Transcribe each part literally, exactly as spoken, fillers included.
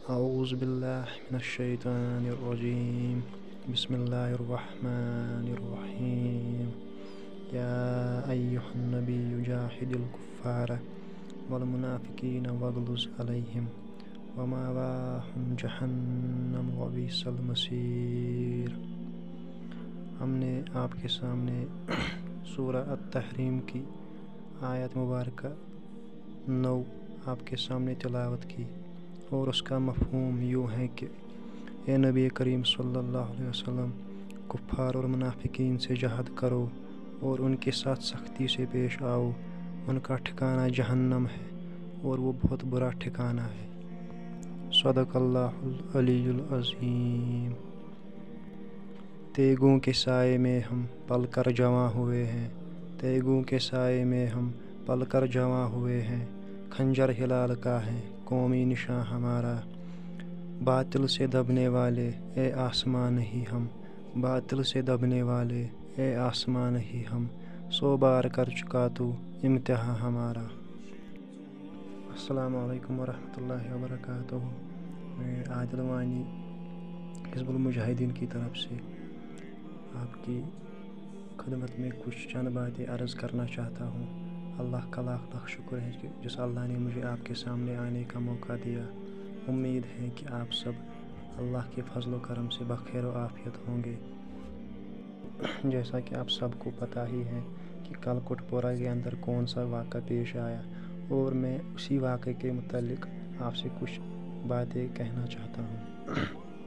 أعوذ بالله من الشيطان الرجيم بسم الله الرحمن الرحيم يا أيها النبي جاهد الكفار والمنافقين واغلظ عليهم ومأواهم جہنم وبئس المصير۔ ہم نے آپ کے سامنے سورہ التحریم کی آیت مبارکہ نو آپ کے سامنے تلاوت کی، اور اس کا مفہوم یوں ہے کہ اے نبی کریم صلی اللہ علیہ وسلم، کفار اور منافقین سے جہاد کرو اور ان کے ساتھ سختی سے پیش آؤ، ان کا ٹھکانہ جہنم ہے اور وہ بہت برا ٹھکانہ ہے۔ صدق اللہ العلی العظیم۔ تیگوں کے سائے میں ہم پل کر جواں ہوئے ہیں، تیگوں کے سائے میں ہم پل کر جواں ہوئے ہیں، خنجر ہلال کا ہے قومی نشاں ہمارا، باطل سے دبنے والے اے آسمان نہیں ہم، باطل سے دبنے والے اے آسمان نہیں ہم، سو بار کر چکا تو امتحان ہمارا۔ السلام علیکم ورحمۃ اللہ وبرکاتہ۔ میں عادل وانی حزب المجاہدین کی طرف سے آپ کی خدمت میں کچھ چند باتیں عرض کرنا چاہتا ہوں۔ اللہ کا لاکھ لاکھ شکر ہے کہ جس اللہ نے مجھے آپ کے سامنے آنے کا موقع دیا۔ امید ہے کہ آپ سب اللہ کے فضل و کرم سے بخیر و عافیت ہوں گے۔ جیسا کہ آپ سب کو پتہ ہی ہے کہ کل کوٹ پورہ کے اندر کون سا واقعہ پیش آیا، اور میں اسی واقعے کے متعلق آپ سے کچھ باتیں کہنا چاہتا ہوں۔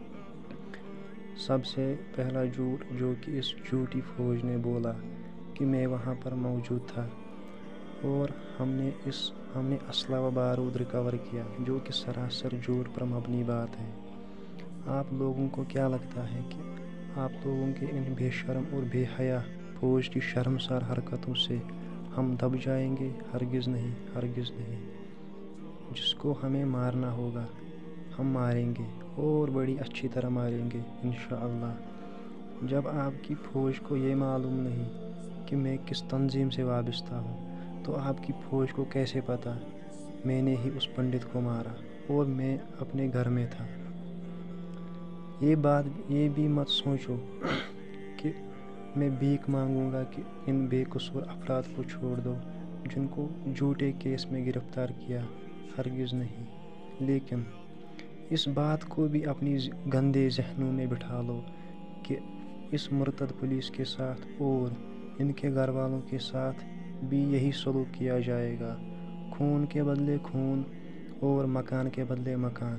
سب سے پہلا جھوٹ جو کہ اس جھوٹی فوج نے بولا کہ میں وہاں پر موجود تھا اور ہم نے اس ہم نے اسلحہ و بارود ریکور کیا، جو کہ سراسر جھوٹ پر مبنی بات ہے۔ آپ لوگوں کو کیا لگتا ہے کہ آپ لوگوں کے ان بے شرم اور بے حیا فوج کی شرمسار حرکتوں سے ہم دب جائیں گے؟ ہرگز نہیں، ہرگز نہیں۔ جس کو ہمیں مارنا ہوگا ہم ماریں گے، اور بڑی اچھی طرح ماریں گے انشاءاللہ۔ جب آپ کی فوج کو یہ معلوم نہیں کہ میں کس تنظیم سے وابستہ ہوں، تو آپ کی فوج کو کیسے پتہ میں نے ہی اس پنڈت کو مارا اور میں اپنے گھر میں تھا؟ یہ بات یہ بھی مت سوچو کہ میں بھیک مانگوں گا کہ ان بے قصور افراد کو چھوڑ دو جن کو جھوٹے کیس میں گرفتار کیا، ہرگز نہیں۔ لیکن اس بات کو بھی اپنی گندے ذہنوں میں بٹھا لو کہ اس مرتد پولیس کے ساتھ اور ان کے گھر والوں کے ساتھ بھی یہی سلوک کیا جائے گا، خون کے بدلے خون اور مکان کے بدلے مکان۔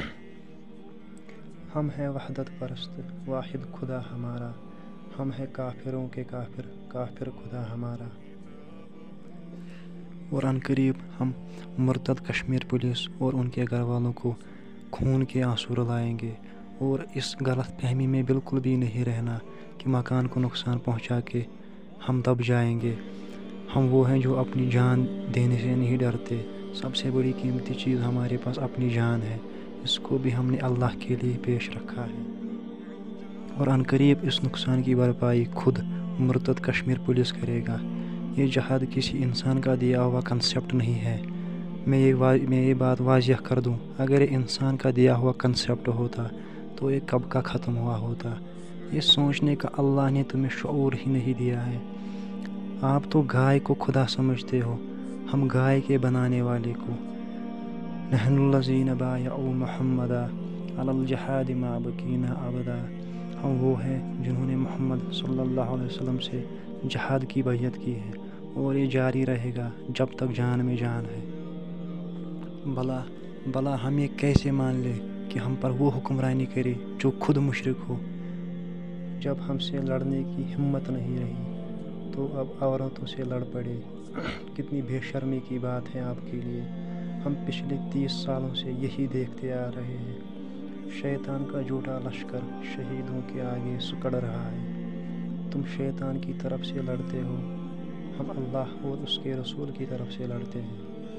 ہم ہیں وحدت پرست، واحد خدا ہمارا، ہم ہیں کافروں کے کافر، کافر خدا ہمارا۔ اور عن قریب ہم مرتد کشمیر پولیس اور ان کے گھر والوں کو خون کے آنسو رلائیں گے، اور اس غلط فہمی میں بالکل بھی نہیں رہنا کہ مکان کو نقصان پہنچا کے ہم دب جائیں گے۔ ہم وہ ہیں جو اپنی جان دینے سے نہیں ڈرتے۔ سب سے بڑی قیمتی چیز ہمارے پاس اپنی جان ہے، اس کو بھی ہم نے اللہ کے لیے پیش رکھا ہے، اور عن قریب اس نقصان کی بھرپائی خود مرتد کشمیر پولیس کرے گا۔ یہ جہاد کسی انسان کا دیا ہوا کنسیپٹ نہیں ہے۔ میں یہ وا... میں یہ بات واضح کر دوں، اگر یہ انسان کا دیا ہوا کنسیپٹ ہوتا تو یہ کب کا ختم ہوا ہوتا۔ یہ سوچنے کا اللہ نے تمہیں شعور ہی نہیں دیا ہے۔ آپ تو گائے کو خدا سمجھتے ہو، ہم گائے کے بنانے والے کو۔ نحن الذین بایعوا محمدا علی الجہاد ما بقینا ابدا۔ ہم وہ ہیں جنہوں نے محمد صلی اللہ علیہ وسلم سے جہاد کی بیعت کی ہے، اور یہ جاری رہے گا جب تک جان میں جان ہے۔ بھلا بھلا ہم یہ کیسے مان لیں کہ ہم پر وہ حکمرانی کرے جو خود مشرک ہو؟ جب ہم سے لڑنے کی ہمت نہیں رہی تو اب عورتوں سے لڑ پڑے۔ کتنی بے شرمی کی بات ہے آپ کے لیے۔ ہم پچھلے تیس سالوں سے یہی دیکھتے آ رہے ہیں، شیطان کا جھوٹا لشکر شہیدوں کے آگے سکڑ رہا ہے۔ تم شیطان کی طرف سے لڑتے ہو، ہم اللہ اور اس کے رسول کی طرف سے لڑتے ہیں۔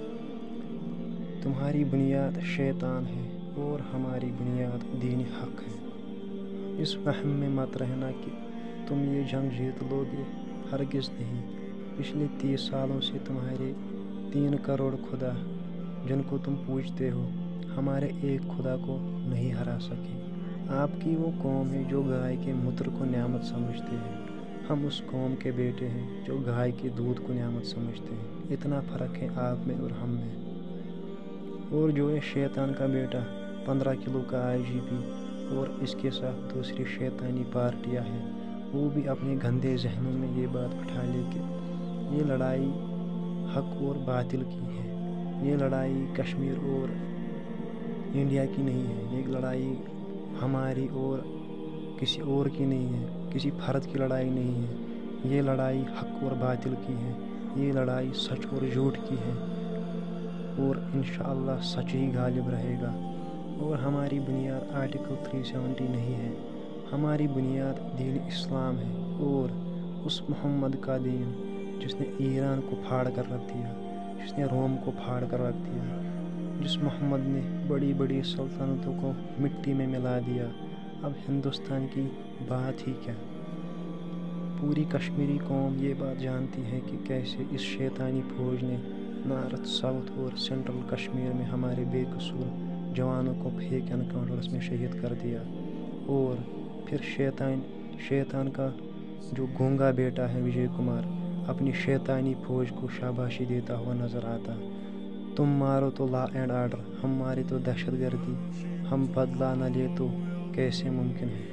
تمہاری بنیاد شیطان ہے اور ہماری بنیاد دین حق ہے۔ اس وہم میں مت رہنا کہ تم یہ جنگ جیت لو گے، ہرگز نہیں۔ پچھلے تیس سالوں سے تمہارے تین کروڑ خدا جن کو تم پوجتے ہو ہمارے ایک خدا کو نہیں ہرا سکے۔ آپ کی وہ قوم ہے جو گائے کے متر کو نعمت سمجھتے ہیں، ہم اس قوم کے بیٹے ہیں جو گائے کے دودھ کو نعمت سمجھتے ہیں۔ اتنا فرق ہے آپ میں اور ہم میں۔ اور جو ہے شیطان کا بیٹا پندرہ کلو کا آئی جی پی اور اس کے ساتھ دوسری شیطانی پارٹیاں ہیں، وہ بھی اپنے گندے ذہنوں میں یہ بات بٹھا لے کہ یہ لڑائی حق اور باطل کی ہے، یہ لڑائی کشمیر اور انڈیا کی نہیں ہے، یہ لڑائی ہماری اور کسی اور کی نہیں ہے، کسی فرد کی لڑائی نہیں ہے، یہ لڑائی حق اور باطل کی ہے، یہ لڑائی سچ اور جھوٹ کی ہے، اور انشاءاللہ سچ ہی غالب رہے گا۔ اور ہماری بنیاد آرٹیکل تین سو ستر نہیں ہے، ہماری بنیاد دین اسلام ہے، اور اس محمد کا دین جس نے ایران کو پھاڑ کر رکھ دیا، جس نے روم کو پھاڑ کر رکھ دیا، جس محمد نے بڑی بڑی سلطنتوں کو مٹی میں ملا دیا، اب ہندوستان کی بات ہی کیا۔ پوری کشمیری قوم یہ بات جانتی ہے کہ کیسے اس شیطانی فوج نے نارتھ ساؤتھ اور سینٹرل کشمیر میں ہمارے بے قصور جوانوں کو فیک انکاؤنٹرز میں شہید کر دیا، اور پھر شیطان شیطان کا جو گونگا بیٹا ہے وجے کمار اپنی شیطانی فوج کو شاباشی دیتا ہوا نظر آتا۔ تم مارو تو لا اینڈ آرڈر، ہم مارے تو دہشت گردی، ہم بدلہ نہ لے تو کیسے ممکن ہے۔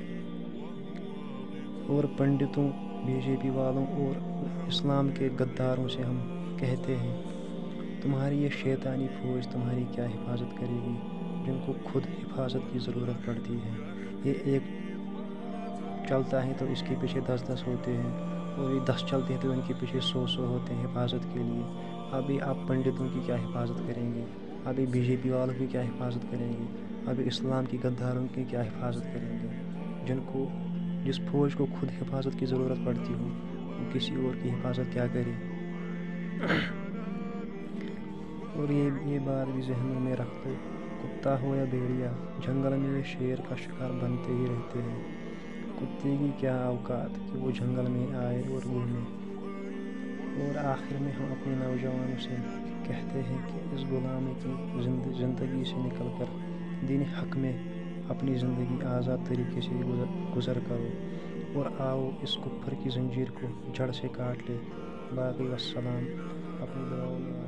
اور پنڈتوں، بی جے پی والوں اور اسلام کے غداروں سے ہم کہتے ہیں تمہاری یہ شیطانی فوج تمہاری کیا حفاظت کرے گی، جن کو خود حفاظت کی ضرورت پڑتی ہے۔ یہ ایک چلتا ہے تو اس کے پیچھے دس دس ہوتے ہیں، اور یہ دس چلتے ہیں تو ان کے پیچھے سو سو ہوتے ہیں حفاظت کے لیے۔ ابھی آپ پنڈتوں کی کیا حفاظت کریں گے، ابھی بی جے پی والوں کی کیا حفاظت کریں گے، ابھی اسلام کی غداروں کی کیا حفاظت کریں گے، جن کو جس فوج کو خود حفاظت کی ضرورت پڑتی ہو، وہ کسی اور کی حفاظت کیا کرے۔ اور یہ یہ بات بھی ذہنوں میں رکھ لو، کتا ہو یا بھیڑیا، جنگل میں یہ شیر کا شکار بنتے ہی رہتے ہیں۔ کتے کی کیا اوقات کہ وہ جنگل میں آئے اور گھومے۔ اور آخر میں ہم اپنے نوجوانوں سے کہتے ہیں کہ اس غلامی کی زندگی سے نکل کر دین حق میں اپنی زندگی آزاد طریقے سے گزر کرو، اور آؤ اس کفر کی زنجیر کو جڑ سے کاٹ لے۔ باقی والسلام، اپنی دعاؤں میں